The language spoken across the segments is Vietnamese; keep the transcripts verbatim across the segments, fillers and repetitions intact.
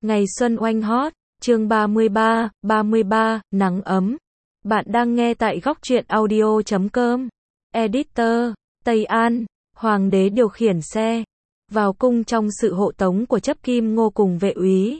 Ngày xuân oanh hót, chương ba mươi ba, ba mươi ba, nắng ấm. Bạn đang nghe tại góc truyện audio chấm com. Editor, Tây An, Hoàng đế điều khiển xe vào cung trong sự hộ tống của chấp kim ngô cùng vệ úy.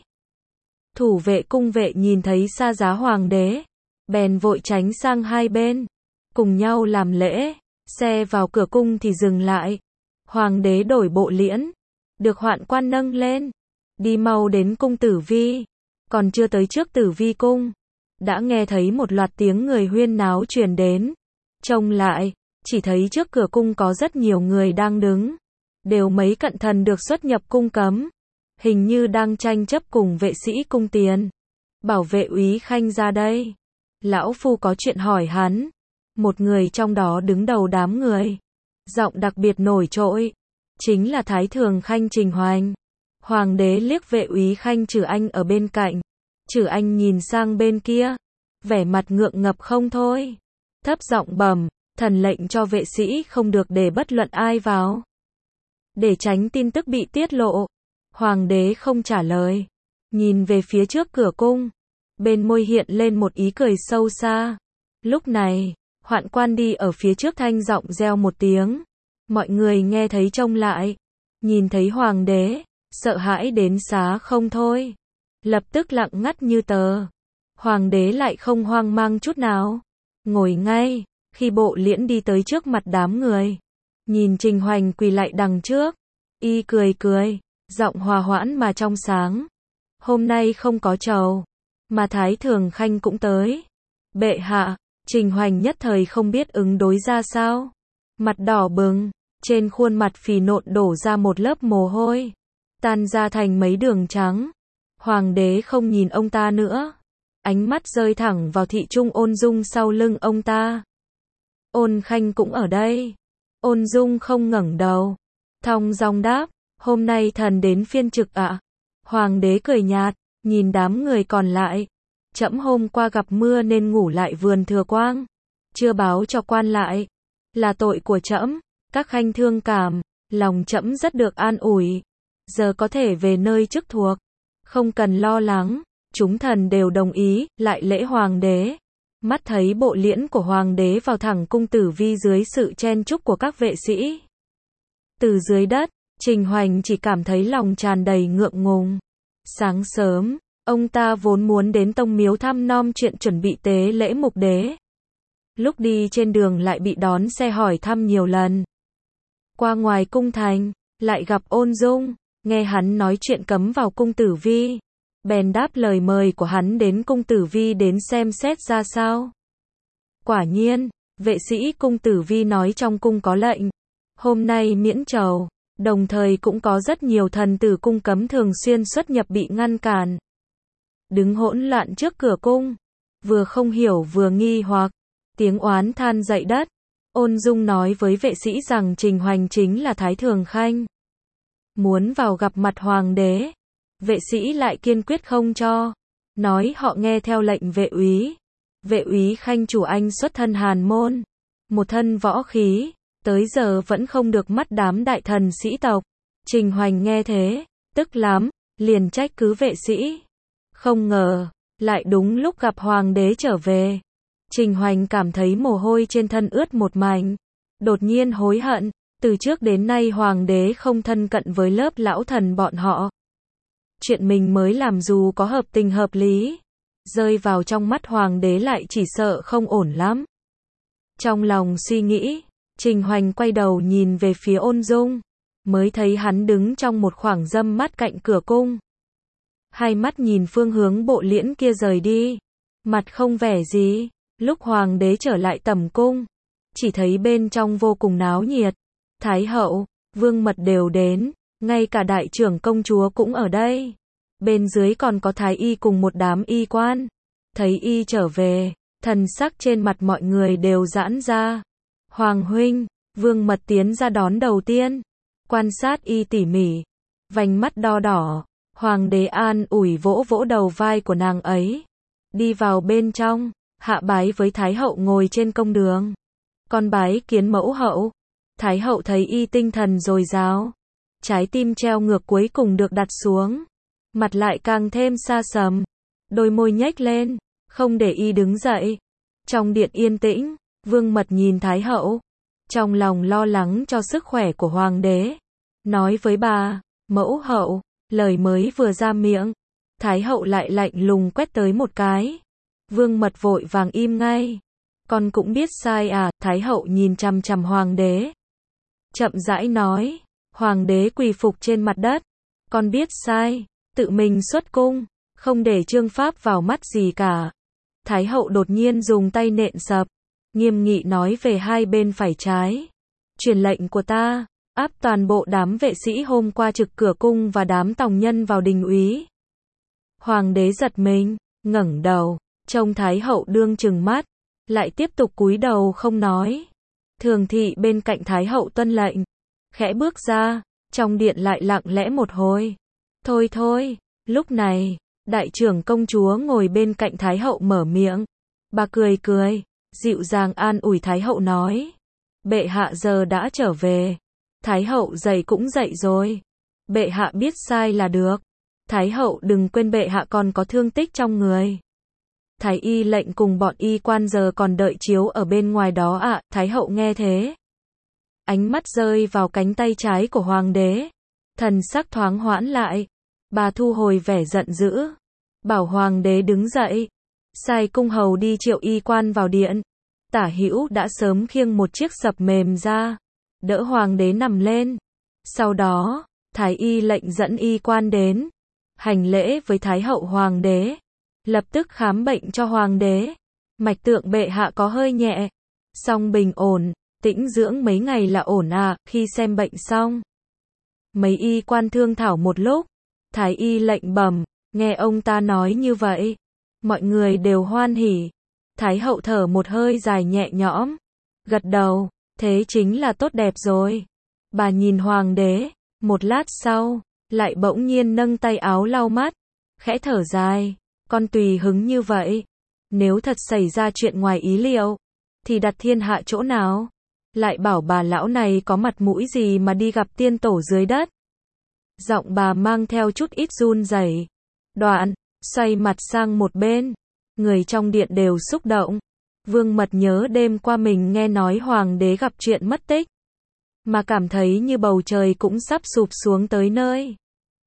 Thủ vệ cung vệ nhìn thấy xa giá hoàng đế, bèn vội tránh sang hai bên, cùng nhau làm lễ. Xe vào cửa cung thì dừng lại. Hoàng đế đổi bộ liễn, được hoạn quan nâng lên, đi mau đến cung Tử Vi. Còn chưa tới trước Tử Vi cung, đã nghe thấy một loạt tiếng người huyên náo truyền đến. Trông lại, chỉ thấy trước cửa cung có rất nhiều người đang đứng, đều mấy cận thần được xuất nhập cung cấm, hình như đang tranh chấp cùng vệ sĩ cung tiền. Bảo vệ úy Khanh ra đây, lão phu có chuyện hỏi hắn. Một người trong đó đứng đầu đám người, giọng đặc biệt nổi trội, chính là Thái Thường Khanh Trình Hoành. Hoàng đế liếc vệ úy Khanh Trử Anh ở bên cạnh. Trử Anh nhìn sang bên kia, vẻ mặt ngượng ngập không thôi, thấp giọng bẩm, thần lệnh cho vệ sĩ không được để bất luận ai vào, để tránh tin tức bị tiết lộ. Hoàng đế không trả lời, nhìn về phía trước cửa cung, bên môi hiện lên một ý cười sâu xa. Lúc này, hoạn quan đi ở phía trước thanh giọng reo một tiếng. Mọi người nghe thấy trông lại, nhìn thấy hoàng đế, sợ hãi đến xá không thôi, lập tức lặng ngắt như tờ. Hoàng đế lại không hoang mang chút nào, ngồi ngay. Khi bộ liễn đi tới trước mặt đám người, nhìn Trình Hoành quỳ lại đằng trước, y cười cười, giọng hòa hoãn mà trong sáng. Hôm nay không có trầu, mà Thái Thường Khanh cũng tới. Bệ hạ. Trình Hoành nhất thời không biết ứng đối ra sao, mặt đỏ bừng, trên khuôn mặt phì nộn đổ ra một lớp mồ hôi, tan ra thành mấy đường trắng. Hoàng đế không nhìn ông ta nữa, ánh mắt rơi thẳng vào thị trung Ôn Dung sau lưng ông ta. Ôn Khanh cũng ở đây. Ôn Dung không ngẩng đầu, thong dong đáp, hôm nay thần đến phiên trực ạ. Hoàng đế cười nhạt, nhìn đám người còn lại. Trẫm hôm qua gặp mưa nên ngủ lại vườn Thừa Quang, chưa báo cho quan lại, là tội của trẫm. Các khanh thương cảm, lòng trẫm rất được an ủi, giờ có thể về nơi chức thuộc, không cần lo lắng. Chúng thần đều đồng ý, lại lễ hoàng đế. Mắt thấy bộ liễn của hoàng đế vào thẳng cung Tử Vi dưới sự chen chúc của các vệ sĩ. Từ dưới đất, Trình Hoành chỉ cảm thấy lòng tràn đầy ngượng ngùng. Sáng sớm, ông ta vốn muốn đến tông miếu thăm nom chuyện chuẩn bị tế lễ mục đế. Lúc đi trên đường lại bị đón xe hỏi thăm nhiều lần. Qua ngoài cung thành, lại gặp Ôn Dung, nghe hắn nói chuyện cấm vào cung Tử Vi, bèn đáp lời mời của hắn đến cung Tử Vi đến xem xét ra sao. Quả nhiên, vệ sĩ cung Tử Vi nói trong cung có lệnh, hôm nay miễn trầu, đồng thời cũng có rất nhiều thần tử cung cấm thường xuyên xuất nhập bị ngăn cản. Đứng hỗn loạn trước cửa cung, vừa không hiểu vừa nghi hoặc, tiếng oán than dậy đất. Ôn Dung nói với vệ sĩ rằng Trình Hoành chính là Thái Thường Khanh, muốn vào gặp mặt hoàng đế. Vệ sĩ lại kiên quyết không cho, nói họ nghe theo lệnh vệ úy. Vệ úy Khanh Chủ Anh xuất thân hàn môn, một thân võ khí, tới giờ vẫn không được mắt đám đại thần sĩ tộc. Trình Hoành nghe thế, tức lắm, liền trách cứ vệ sĩ. Không ngờ, lại đúng lúc gặp hoàng đế trở về. Trình Hoành cảm thấy mồ hôi trên thân ướt một mảnh, đột nhiên hối hận, từ trước đến nay hoàng đế không thân cận với lớp lão thần bọn họ. Chuyện mình mới làm dù có hợp tình hợp lý, rơi vào trong mắt hoàng đế lại chỉ sợ không ổn lắm. Trong lòng suy nghĩ, Trình Hoành quay đầu nhìn về phía Ôn Dung, mới thấy hắn đứng trong một khoảng râm mát cạnh cửa cung. Hai mắt nhìn phương hướng bộ liễn kia rời đi, mặt không vẻ gì. Lúc hoàng đế trở lại tầm cung, chỉ thấy bên trong vô cùng náo nhiệt. Thái hậu, vương mật đều đến, ngay cả đại trưởng công chúa cũng ở đây. Bên dưới còn có thái y cùng một đám y quan. Thấy y trở về, thần sắc trên mặt mọi người đều giãn ra. Hoàng huynh, vương mật tiến ra đón đầu tiên, quan sát y tỉ mỉ, vành mắt đo đỏ. Hoàng đế an ủi vỗ vỗ đầu vai của nàng ấy, đi vào bên trong, hạ bái với thái hậu ngồi trên công đường. Con bái kiến mẫu hậu. Thái hậu thấy y tinh thần dồi dào, trái tim treo ngược cuối cùng được đặt xuống. mặt lại càng thêm xa sầm, đôi môi nhếch lên, không để y đứng dậy. Trong điện yên tĩnh, Vương Mật nhìn Thái hậu, trong lòng lo lắng cho sức khỏe của hoàng đế, nói với bà, mẫu hậu, lời mới vừa ra miệng, Thái hậu lại lạnh lùng quét tới một cái. Vương Mật vội vàng im ngay. Con cũng biết sai à, Thái hậu nhìn chằm chằm hoàng đế. Chậm rãi nói, hoàng đế quỳ phục trên mặt đất. Con biết sai, tự mình xuất cung, không để trương pháp vào mắt gì cả. Thái hậu đột nhiên dùng tay nện sập, nghiêm nghị nói về hai bên phải trái. Truyền lệnh của ta, áp toàn bộ đám vệ sĩ hôm qua trực cửa cung và đám tòng nhân vào đình úy. Hoàng đế giật mình, ngẩng đầu, trông Thái hậu đương trừng mắt, lại tiếp tục cúi đầu không nói. Thường thị bên cạnh Thái hậu tuân lệnh, khẽ bước ra, trong điện lại lặng lẽ một hồi. Thôi thôi, lúc này, đại trưởng công chúa ngồi bên cạnh Thái hậu mở miệng. Bà cười cười, dịu dàng an ủi Thái hậu nói. Bệ hạ giờ đã trở về. Thái hậu dậy cũng dậy rồi. Bệ hạ biết sai là được. Thái hậu đừng quên bệ hạ còn có thương tích trong người. Thái y lệnh cùng bọn y quan giờ còn đợi chiếu ở bên ngoài đó ạ. À, Thái hậu nghe thế. Ánh mắt rơi vào cánh tay trái của hoàng đế. Thần sắc thoáng hoãn lại. Bà thu hồi vẻ giận dữ. Bảo hoàng đế đứng dậy. Sai cung hầu đi triệu y quan vào điện. Tả hữu đã sớm khiêng một chiếc sập mềm ra. Đỡ hoàng đế nằm lên. Sau đó, thái y lệnh dẫn y quan đến. Hành lễ với thái hậu hoàng đế. Lập tức khám bệnh cho hoàng đế. Mạch tượng bệ hạ có hơi nhẹ. Song bình ổn, tĩnh dưỡng mấy ngày là ổn à. Khi xem bệnh xong, mấy y quan thương thảo một lúc. Thái y lệnh bẩm, nghe ông ta nói như vậy. Mọi người đều hoan hỉ. Thái hậu thở một hơi dài nhẹ nhõm. Gật đầu, thế chính là tốt đẹp rồi. Bà nhìn hoàng đế, một lát sau, lại bỗng nhiên nâng tay áo lau mắt. Khẽ thở dài, con tùy hứng như vậy. Nếu thật xảy ra chuyện ngoài ý liệu, thì đặt thiên hạ chỗ nào? Lại bảo bà lão này có mặt mũi gì mà đi gặp tiên tổ dưới đất. Giọng bà mang theo chút ít run rẩy. Đoạn, xoay mặt sang một bên. Người trong điện đều xúc động. Vương Mật nhớ đêm qua mình nghe nói hoàng đế gặp chuyện mất tích, mà cảm thấy như bầu trời cũng sắp sụp xuống tới nơi.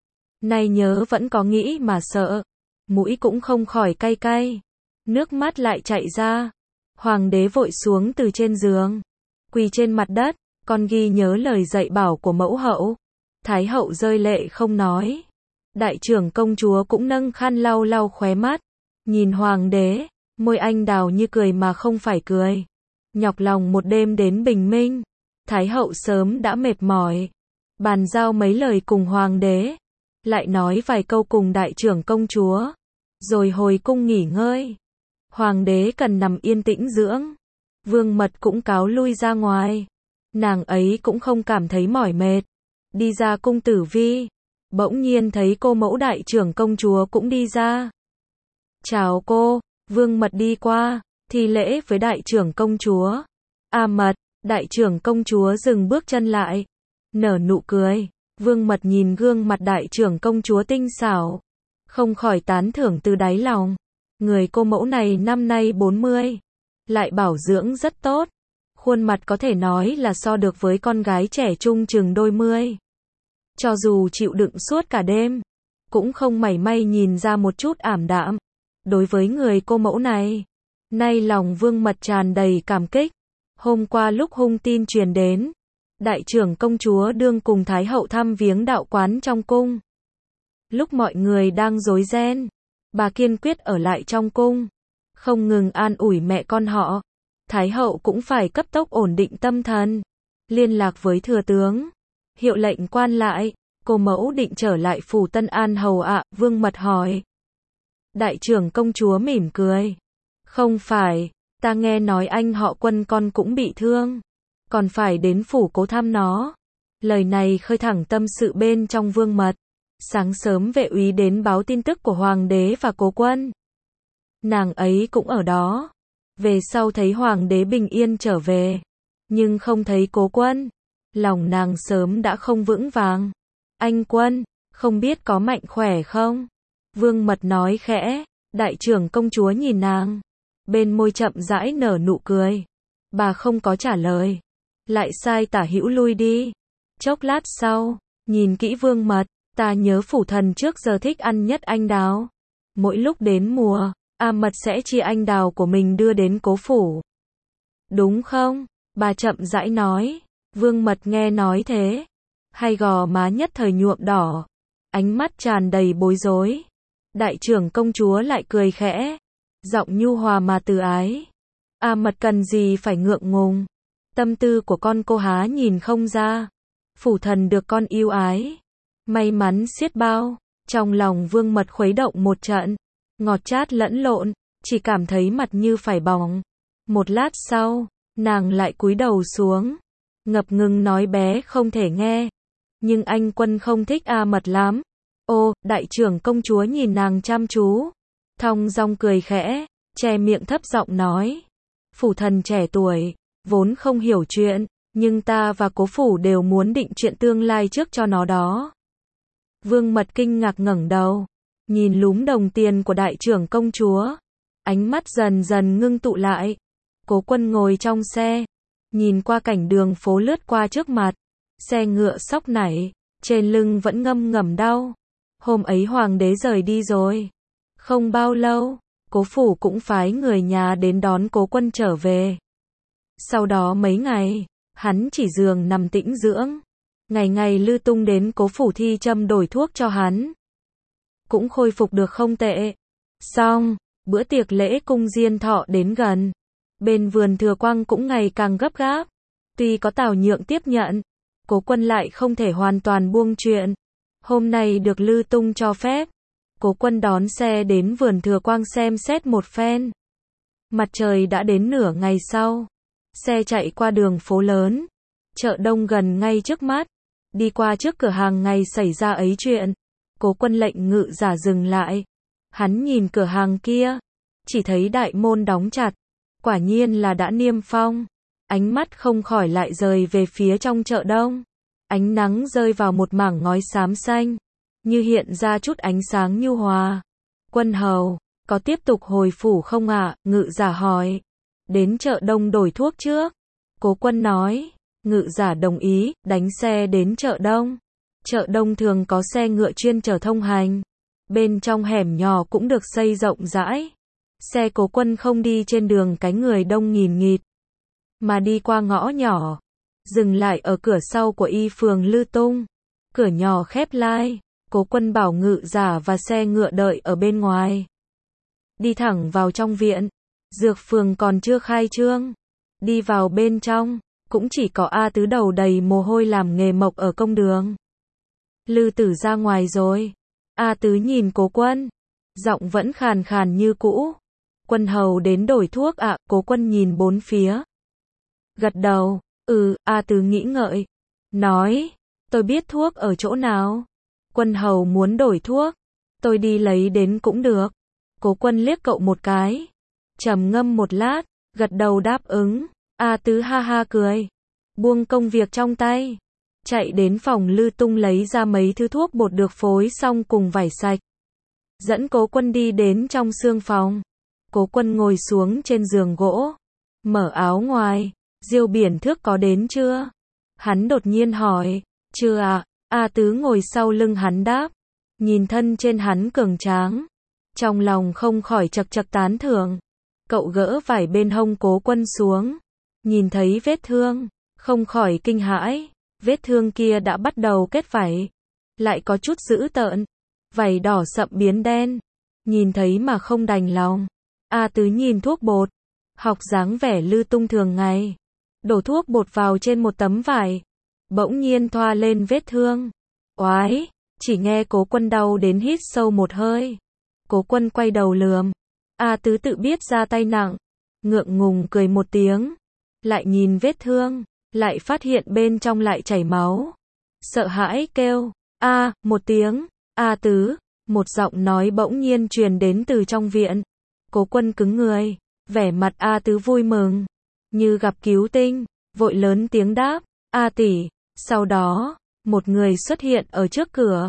Nay nhớ vẫn có nghĩ mà sợ. Mũi cũng không khỏi cay cay. Nước mắt lại chạy ra. Hoàng đế vội xuống từ trên giường. Quỳ trên mặt đất. Con ghi nhớ lời dạy bảo của mẫu hậu. Thái hậu rơi lệ không nói. Đại trưởng công chúa cũng nâng khăn lau lau khóe mắt. Nhìn hoàng đế, môi anh đào như cười mà không phải cười. Nhọc lòng một đêm đến bình minh. Thái hậu sớm đã mệt mỏi. Bàn giao mấy lời cùng hoàng đế. Lại nói vài câu cùng đại trưởng công chúa. Rồi hồi cung nghỉ ngơi. Hoàng đế cần nằm yên tĩnh dưỡng. Vương Mật cũng cáo lui ra ngoài. Nàng ấy cũng không cảm thấy mỏi mệt. Đi ra cung tử vi. Bỗng nhiên thấy cô mẫu đại trưởng công chúa cũng đi ra. Chào cô. Vương Mật đi qua, thi lễ với đại trưởng công chúa. A Mật. Đại trưởng công chúa dừng bước chân lại. Nở nụ cười. Vương Mật nhìn gương mặt đại trưởng công chúa tinh xảo. Không khỏi tán thưởng từ đáy lòng. Người cô mẫu này năm nay bốn mươi. Lại bảo dưỡng rất tốt. Khuôn mặt có thể nói là so được với con gái trẻ trung chừng đôi mươi. Cho dù chịu đựng suốt cả đêm, cũng không mảy may nhìn ra một chút ảm đạm. Đối với người cô mẫu này, nay lòng Vương Mật tràn đầy cảm kích. Hôm qua lúc hung tin truyền đến, đại trưởng công chúa đương cùng Thái hậu thăm viếng đạo quán trong cung. Lúc mọi người đang rối ren, bà kiên quyết ở lại trong cung, không ngừng an ủi mẹ con họ. Thái hậu cũng phải cấp tốc ổn định tâm thần, liên lạc với thừa tướng, hiệu lệnh quan lại. Cô mẫu định trở lại phủ Tân An hầu ạ? Vương Mật hỏi. Đại trưởng công chúa mỉm cười. Không phải, ta nghe nói anh họ Quân con cũng bị thương, còn phải đến phủ cố thăm nó. Lời này khơi thẳng tâm sự bên trong Vương Mật. Sáng sớm vệ úy đến báo tin tức của hoàng đế và cố quân. Nàng ấy cũng ở đó. Về sau thấy hoàng đế bình yên trở về, nhưng không thấy cố quân. Lòng nàng sớm đã không vững vàng. Anh Quân, không biết có mạnh khỏe không? Vương Mật nói khẽ, đại trưởng công chúa nhìn nàng, bên môi chậm rãi nở nụ cười. Bà không có trả lời, lại sai tả hữu lui đi. Chốc lát sau, nhìn kỹ Vương Mật, ta nhớ phủ thần trước giờ thích ăn nhất anh đào. Mỗi lúc đến mùa, A Mật sẽ chia anh đào của mình đưa đến cố phủ. Đúng không? Bà chậm rãi nói. Vương Mật nghe nói thế, hai gò má nhất thời nhuộm đỏ, ánh mắt tràn đầy bối rối. Đại trưởng công chúa lại cười khẽ, giọng nhu hòa mà từ ái. A Mật cần gì phải ngượng ngùng, tâm tư của con cô há nhìn không ra. Phủ thần được con yêu ái, may mắn xiết bao. Trong lòng Vương Mật khuấy động một trận, ngọt chát lẫn lộn, chỉ cảm thấy mặt như phải bỏng. Một lát sau, nàng lại cúi đầu xuống, ngập ngừng nói bé không thể nghe. Nhưng anh Quân không thích A Mật lắm. Ô, đại trưởng công chúa nhìn nàng chăm chú, thong dong cười khẽ, che miệng thấp giọng nói. Phủ thần trẻ tuổi, vốn không hiểu chuyện, nhưng ta và cố phủ đều muốn định chuyện tương lai trước cho nó đó. Vương Mật kinh ngạc ngẩng đầu, nhìn lúm đồng tiền của đại trưởng công chúa, ánh mắt dần dần ngưng tụ lại. Cố Quân ngồi trong xe, nhìn qua cảnh đường phố lướt qua trước mặt, xe ngựa sóc nảy, trên lưng vẫn ngâm ngầm đau. Hôm ấy hoàng đế rời đi rồi, không bao lâu, cố phủ cũng phái người nhà đến đón Cố Quân trở về. Sau đó mấy ngày, hắn chỉ giường nằm tĩnh dưỡng. Ngày ngày Lư Tung đến cố phủ thi châm đổi thuốc cho hắn, cũng khôi phục được không tệ. Xong, bữa tiệc lễ cung diên thọ đến gần, bên vườn Thừa Quang cũng ngày càng gấp gáp. Tuy có Tào Nhượng tiếp nhận, Cố Quân lại không thể hoàn toàn buông chuyện. Hôm nay được Lư Tung cho phép, Cố Quân đón xe đến vườn Thừa Quang xem xét một phen. Mặt trời đã đến nửa ngày sau, xe chạy qua đường phố lớn, chợ đông gần ngay trước mắt. Đi qua trước cửa hàng ngày xảy ra ấy chuyện, Cố Quân lệnh ngự giả dừng lại. Hắn nhìn cửa hàng kia, chỉ thấy đại môn đóng chặt, quả nhiên là đã niêm phong. Ánh mắt không khỏi lại rời về phía trong chợ đông. Ánh nắng rơi vào một mảng ngói xám xanh, như hiện ra chút ánh sáng nhu hòa. Quân hầu, có tiếp tục hồi phủ không ạ? Ngự giả hỏi. Đến chợ đông đổi thuốc trước. Cố Quân nói. Ngự giả đồng ý, đánh xe đến chợ đông. Chợ đông thường có xe ngựa chuyên chở thông hành. Bên trong hẻm nhỏ cũng được xây rộng rãi. Xe Cố Quân không đi trên đường cái người đông nghìn nghịt, mà đi qua ngõ nhỏ, dừng lại ở cửa sau của y phường Lư Tung. Cửa nhỏ khép lai, Cố Quân bảo ngự giả và xe ngựa đợi ở bên ngoài. Đi thẳng vào trong viện, dược phường còn chưa khai trương. Đi vào bên trong, cũng chỉ có A Tứ đầu đầy mồ hôi làm nghề mộc ở công đường. Lư Tử ra ngoài rồi. A Tứ nhìn Cố Quân, giọng vẫn khàn khàn như cũ. Quân hầu đến đổi thuốc ạ? À? Cố Quân nhìn bốn phía, gật đầu. Ừ. A Tứ nghĩ ngợi, nói, tôi biết thuốc ở chỗ nào. Quân hầu muốn đổi thuốc, tôi đi lấy đến cũng được. Cố Quân liếc cậu một cái, trầm ngâm một lát, gật đầu đáp ứng. A Tứ ha ha cười, buông công việc trong tay, chạy đến phòng Lư Tung lấy ra mấy thứ thuốc bột được phối xong cùng vải sạch. Dẫn Cố Quân đi đến trong xương phòng. Cố Quân ngồi xuống trên giường gỗ, mở áo ngoài. Diêu Biển Thước có đến chưa? Hắn đột nhiên hỏi. Chưa ạ. À? A Tứ ngồi sau lưng hắn đáp. Nhìn thân trên hắn cường tráng, trong lòng không khỏi chật chật tán thưởng. Cậu gỡ vải bên hông Cố Quân xuống, nhìn thấy vết thương, không khỏi kinh hãi. Vết thương kia đã bắt đầu kết vảy, lại có chút dữ tợn, vảy đỏ sậm biến đen, nhìn thấy mà không đành lòng. A Tứ nhìn thuốc bột, học dáng vẻ Lư Tung thường ngày, đổ thuốc bột vào trên một tấm vải, bỗng nhiên thoa lên vết thương. Oái, chỉ nghe Cố Quân đau đến hít sâu một hơi. Cố Quân quay đầu lườm. A Tứ tự biết ra tay nặng, ngượng ngùng cười một tiếng, lại nhìn vết thương, lại phát hiện bên trong lại chảy máu. Sợ hãi kêu, a, một tiếng. A Tứ, một giọng nói bỗng nhiên truyền đến từ trong viện. Cố Quân cứng người, vẻ mặt A Tứ vui mừng, như gặp cứu tinh, vội lớn tiếng đáp, A tỷ. Sau đó, một người xuất hiện ở trước cửa.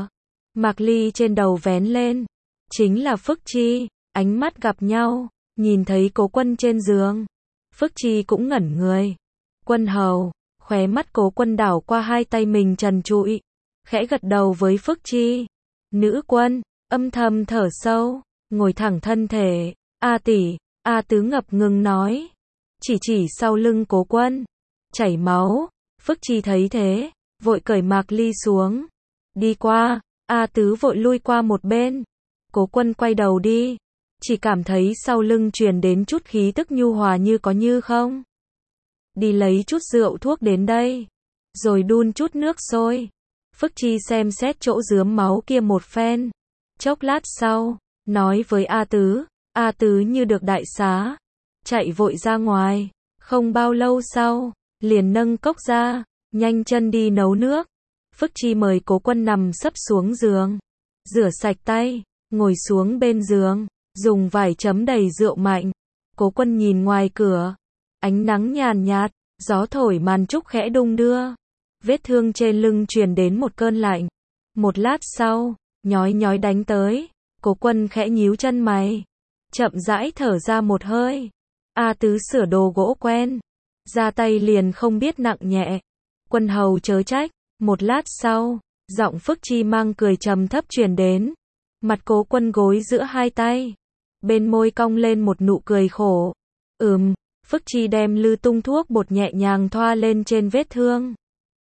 Mạc Ly trên đầu vén lên. Chính là Phức Chi, ánh mắt gặp nhau, nhìn thấy Cố Quân trên giường. Phức Chi cũng ngẩn người. Quân hầu, khóe mắt Cố Quân đảo qua hai tay mình trần trụi, khẽ gật đầu với Phức Chi. Nữ quân, âm thầm thở sâu, ngồi thẳng thân thể. A tỷ, A tứ ngập ngừng nói. Chỉ chỉ sau lưng Cố Quân. Chảy máu. Phức Chi thấy thế, vội cởi Mạc Ly xuống. Đi qua, A tứ vội lui qua một bên. Cố Quân quay đầu đi. Chỉ cảm thấy sau lưng truyền đến chút khí tức nhu hòa như có như không. Đi lấy chút rượu thuốc đến đây. Rồi đun chút nước sôi. Phức Chi xem xét chỗ rướm máu kia một phen. Chốc lát sau, nói với A tứ. A tứ như được đại xá. Chạy vội ra ngoài. Không bao lâu sau, liền nâng cốc ra, nhanh chân đi nấu nước. Phức Chi mời Cố Quân nằm sấp xuống giường. Rửa sạch tay, ngồi xuống bên giường, dùng vải chấm đầy rượu mạnh. Cố Quân nhìn ngoài cửa. Ánh nắng nhàn nhạt, gió thổi màn trúc khẽ đung đưa. Vết thương trên lưng truyền đến một cơn lạnh. Một lát sau, nhói nhói đánh tới. Cố Quân khẽ nhíu chân mày. Chậm rãi thở ra một hơi. A tứ sửa đồ gỗ quen. Ra tay liền không biết nặng nhẹ. Quân hầu chớ trách. Một lát sau, giọng Phức Chi mang cười trầm thấp truyền đến. Mặt Cố Quân gối giữa hai tay. Bên môi cong lên một nụ cười khổ. Ừm, Phức Chi đem lư tung thuốc bột nhẹ nhàng thoa lên trên vết thương.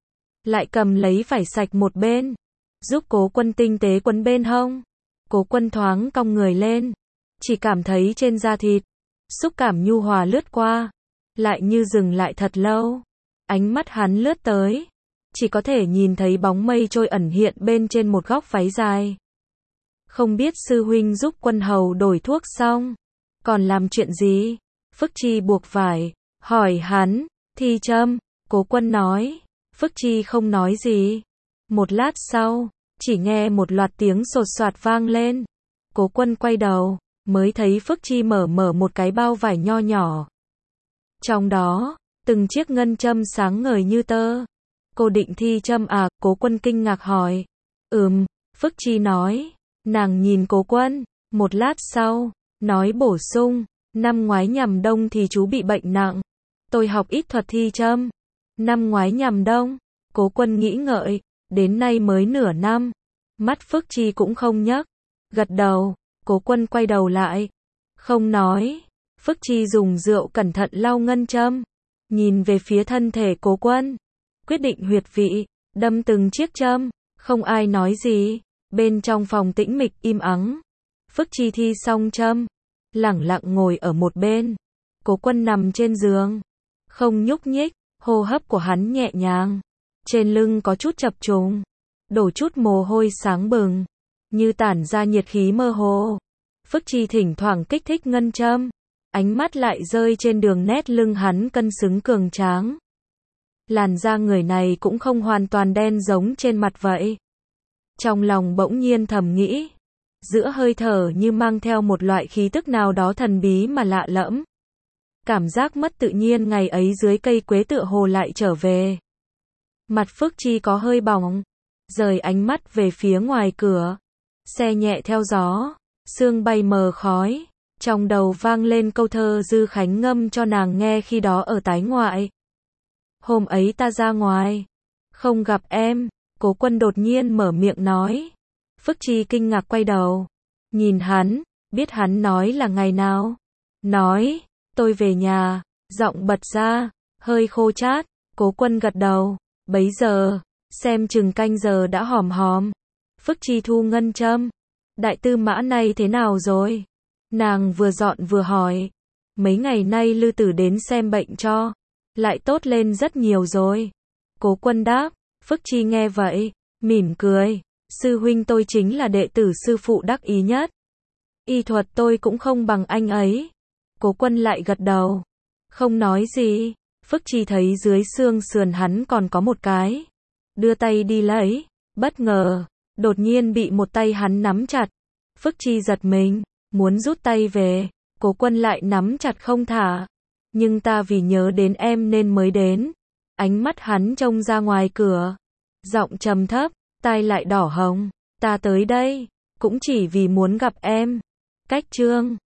Lại cầm lấy vải sạch một bên. Giúp Cố Quân tinh tế quấn bên hông. Cố Quân thoáng cong người lên. Chỉ cảm thấy trên da thịt. Xúc cảm nhu hòa lướt qua. Lại như dừng lại thật lâu. Ánh mắt hắn lướt tới. Chỉ có thể nhìn thấy bóng mây trôi ẩn hiện bên trên một góc váy dài. Không biết sư huynh giúp Quân hầu đổi thuốc xong. Còn làm chuyện gì? Phức Chi buộc vải. Hỏi hắn. Thi châm. Cố Quân nói. Phức Chi không nói gì. Một lát sau, chỉ nghe một loạt tiếng sột soạt vang lên. Cố Quân quay đầu, mới thấy Phức Chi mở mở một cái bao vải nho nhỏ. Trong đó, từng chiếc ngân châm sáng ngời như tơ. Cô định thi châm à? Cố Quân kinh ngạc hỏi. Ừm, Phức Chi nói. Nàng nhìn Cố Quân, một lát sau, nói bổ sung. Năm ngoái nhằm đông thì chú bị bệnh nặng. Tôi học ít thuật thi châm. Năm ngoái nhằm đông, Cố Quân nghĩ ngợi, đến nay mới nửa năm. Mắt Phức Chi cũng không nhấc. Gật đầu, Cố Quân quay đầu lại. Không nói. Phức Chi dùng rượu cẩn thận lau ngân châm. Nhìn về phía thân thể Cố Quân. Quyết định huyệt vị, đâm từng chiếc châm. Không ai nói gì. Bên trong phòng tĩnh mịch im ắng. Phức Chi thi xong châm. Lẳng lặng ngồi ở một bên. Cố Quân nằm trên giường. Không nhúc nhích. Hô hấp của hắn nhẹ nhàng. Trên lưng có chút chập trùng. Đổ chút mồ hôi sáng bừng. Như tản ra nhiệt khí mơ hồ. Phức Chi thỉnh thoảng kích thích ngân châm. Ánh mắt lại rơi trên đường nét lưng hắn cân xứng cường tráng. Làn da người này cũng không hoàn toàn đen giống trên mặt vậy. Trong lòng bỗng nhiên thầm nghĩ. Giữa hơi thở như mang theo một loại khí tức nào đó thần bí mà lạ lẫm. Cảm giác mất tự nhiên ngày ấy dưới cây quế tựa hồ lại trở về. Mặt Phức Chi có hơi bỏng. Rời ánh mắt về phía ngoài cửa. Xe nhẹ theo gió. Sương bay mờ khói. Trong đầu vang lên câu thơ Dư Khánh ngâm cho nàng nghe khi đó ở tái ngoại. Hôm ấy ta ra ngoài. Không gặp em. Cố Quân đột nhiên mở miệng nói. Phức Chi kinh ngạc quay đầu. Nhìn hắn. Biết hắn nói là ngày nào. Nói. Tôi về nhà. Giọng bật ra. Hơi khô chát. Cố Quân gật đầu. Bấy giờ. Xem chừng canh giờ đã hòm hòm. Phức Chi thu ngân châm. Đại tư mã này thế nào rồi? Nàng vừa dọn vừa hỏi. Mấy ngày nay Lư Tử đến xem bệnh cho. Lại tốt lên rất nhiều rồi. Cố Quân đáp. Phức Chi nghe vậy. Mỉm cười. Sư huynh tôi chính là đệ tử sư phụ đắc ý nhất. Y thuật tôi cũng không bằng anh ấy. Cố Quân lại gật đầu. Không nói gì. Phức Chi thấy dưới xương sườn hắn còn có một cái. Đưa tay đi lấy. Bất ngờ. Đột nhiên bị một tay hắn nắm chặt. Phức Chi giật mình. Muốn rút tay về. Cố Quân lại nắm chặt không thả. Nhưng ta vì nhớ đến em nên mới đến. Ánh mắt hắn trông ra ngoài cửa. Giọng trầm thấp. Tai lại đỏ hồng. Ta tới đây, cũng chỉ vì muốn gặp em. Cách chương